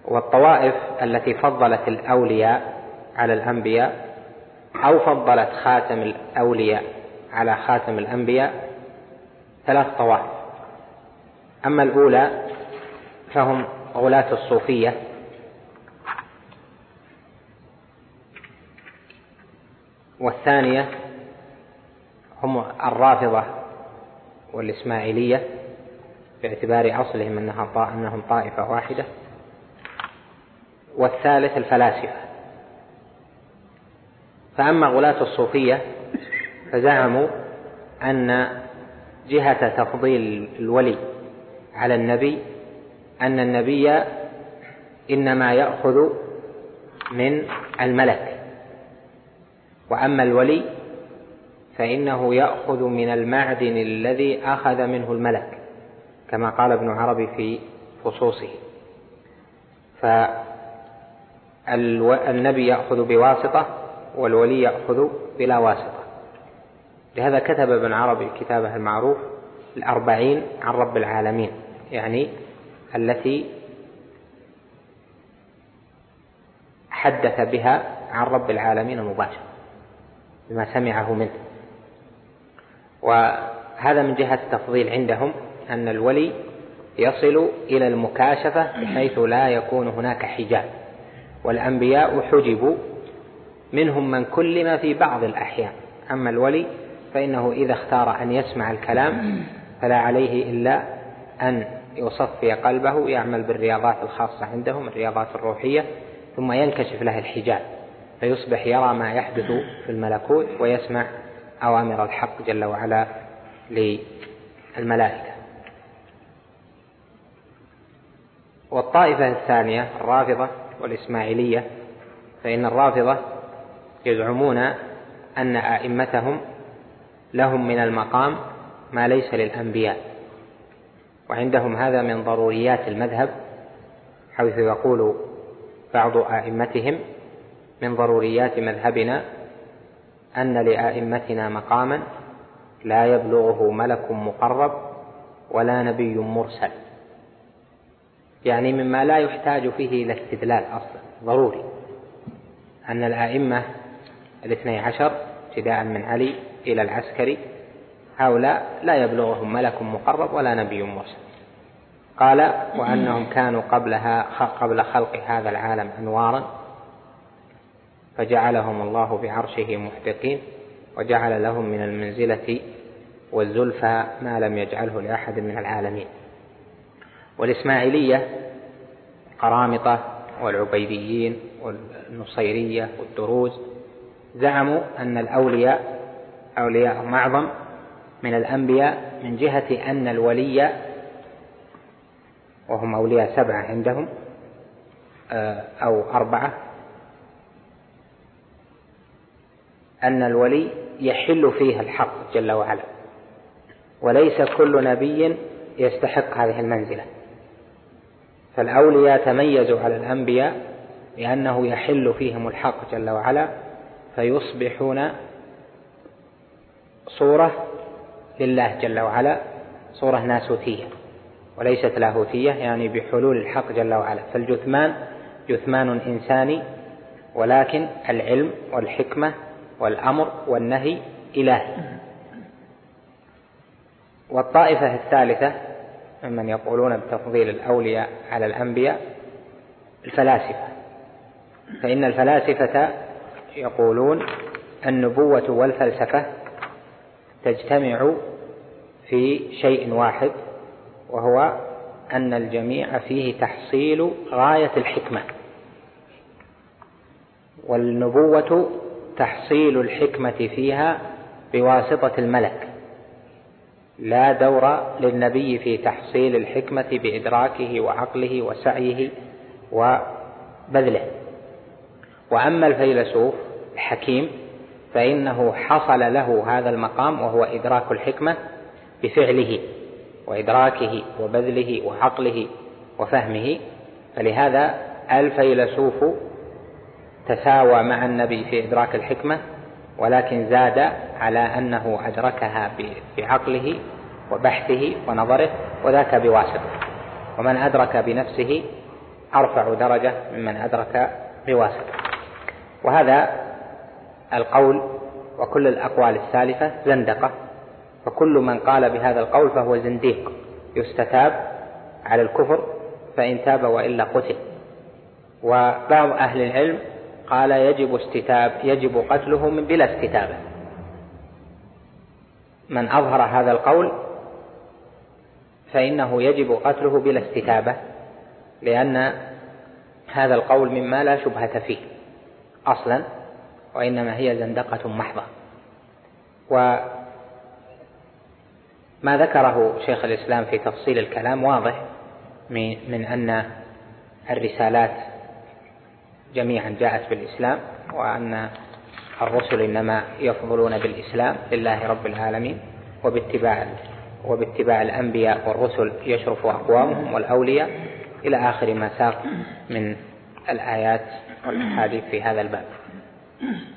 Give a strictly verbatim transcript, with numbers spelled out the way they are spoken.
والطوائف التي فضلت الأولياء على الأنبياء أو فضلت خاتم الأولياء على خاتم الأنبياء ثلاث طوائف. أما الأولى فهم غلاة الصوفية، والثانية هم الرافضة والإسماعيلية باعتبار أصلهم أنهم طائفة واحدة، والثالث الفلاسفة. فأما غلاة الصوفية فزعموا أن جهة تفضيل الولي على النبي أن النبي إنما يأخذ من الملك، وأما الولي فإنه يأخذ من المعدن الذي أخذ منه الملك، كما قال ابن عربي في فصوصه. فالنبي يأخذ بواسطة والولي يأخذ بلا واسطة. لهذا كتب ابن عربي كتابه المعروف الأربعين عن رب العالمين، يعني التي حدث بها عن رب العالمين مباشرة بما سمعه منه. وهذا من جهة التفضيل عندهم أن الولي يصل إلى المكاشفة بحيث لا يكون هناك حجاب، والأنبياء حجبوا منهم من كلم في بعض الأحيان. أما الولي فإنه إذا اختار أن يسمع الكلام فلا عليه إلا أن يصفي قلبه، يعمل بالرياضات الخاصة عندهم الرياضات الروحية، ثم ينكشف له الحجاب فيصبح يرى ما يحدث في الملكوت ويسمع أوامر الحق جل وعلا للملائكة. والطائفة الثانية الرافضة والإسماعيلية، فإن الرافضة يزعمون أن أئمتهم لهم من المقام ما ليس للأنبياء، وعندهم هذا من ضروريات المذهب، حيث يقول بعض أئمتهم من ضروريات مذهبنا أن لأئمتنا مقاما لا يبلغه ملك مقرب ولا نبي مرسل، يعني مما لا يحتاج فيه إلى استدلال أصلا، ضروري أن الأئمة الاثني عشر ابتداء من علي إلى العسكري هؤلاء لا يبلغهم ملك مقرب ولا نبي مرسل. قال وأنهم كانوا قبلها قبل خلق هذا العالم أنوارا فجعلهم الله بعرشه محدقين وجعل لهم من المنزلة والزلفى ما لم يجعله لأحد من العالمين. والإسماعيلية قرامطة والعبيديين والنصيرية والدروز زعموا أن الأولياء أولياء معظم من الأنبياء من جهة أن الولي، وهم أولياء سبعة عندهم أو أربعة، أن الولي يحل فيه الحق جل وعلا، وليس كل نبي يستحق هذه المنزلة. فالأولياء تميزوا على الأنبياء لأنه يحل فيهم الحق جل وعلا، فيصبحون صورة لله جل وعلا، صورة ناسوتية وليست لاهوتية، يعني بحلول الحق جل وعلا. فالجثمان جثمان إنساني، ولكن العلم والحكمة والأمر والنهي إلهي. والطائفة الثالثة ممن يقولون بتفضيل الأولياء على الأنبياء الفلاسفة، فإن الفلاسفة يقولون النبوة والفلسفة تجتمع في شيء واحد، وهو أن الجميع فيه تحصيل غاية الحكمة، والنبوة تحصيل الحكمة فيها بواسطة الملك، لا دور للنبي في تحصيل الحكمة بإدراكه وعقله وسعيه وبذله. وأما الفيلسوف الحكيم فإنه حصل له هذا المقام وهو إدراك الحكمة بفعله وإدراكه وبذله وعقله وفهمه. فلهذا الفيلسوف تساوى مع النبي في إدراك الحكمة، ولكن زاد على أنه أدركها بعقله وبحثه ونظره، وذاك بواسطة. ومن أدرك بنفسه أرفع درجة ممن أدرك بواسطة. وهذا القول وكل الأقوال السالفة زندقة، فكل من قال بهذا القول فهو زنديق يستتاب على الكفر فإن تاب وإلا قتل. وبعض أهل العلم قال يجب استتاب يجب قتله من بلا استتابة. من أظهر هذا القول فإنه يجب قتله بلا استتابة، لأن هذا القول مما لا شبهة فيه أصلا، وإنما هي زندقة محضة. وما ذكره شيخ الإسلام في تفصيل الكلام واضح من أن الرسالات جميعا جاءت بالإسلام، وأن الرسل إنما يفضلون بالإسلام لله رب العالمين، وباتباع وباتباع الأنبياء والرسل يشرف أقوامهم والأولياء، إلى آخر ما ساق من الآيات والأحاديث في هذا الباب.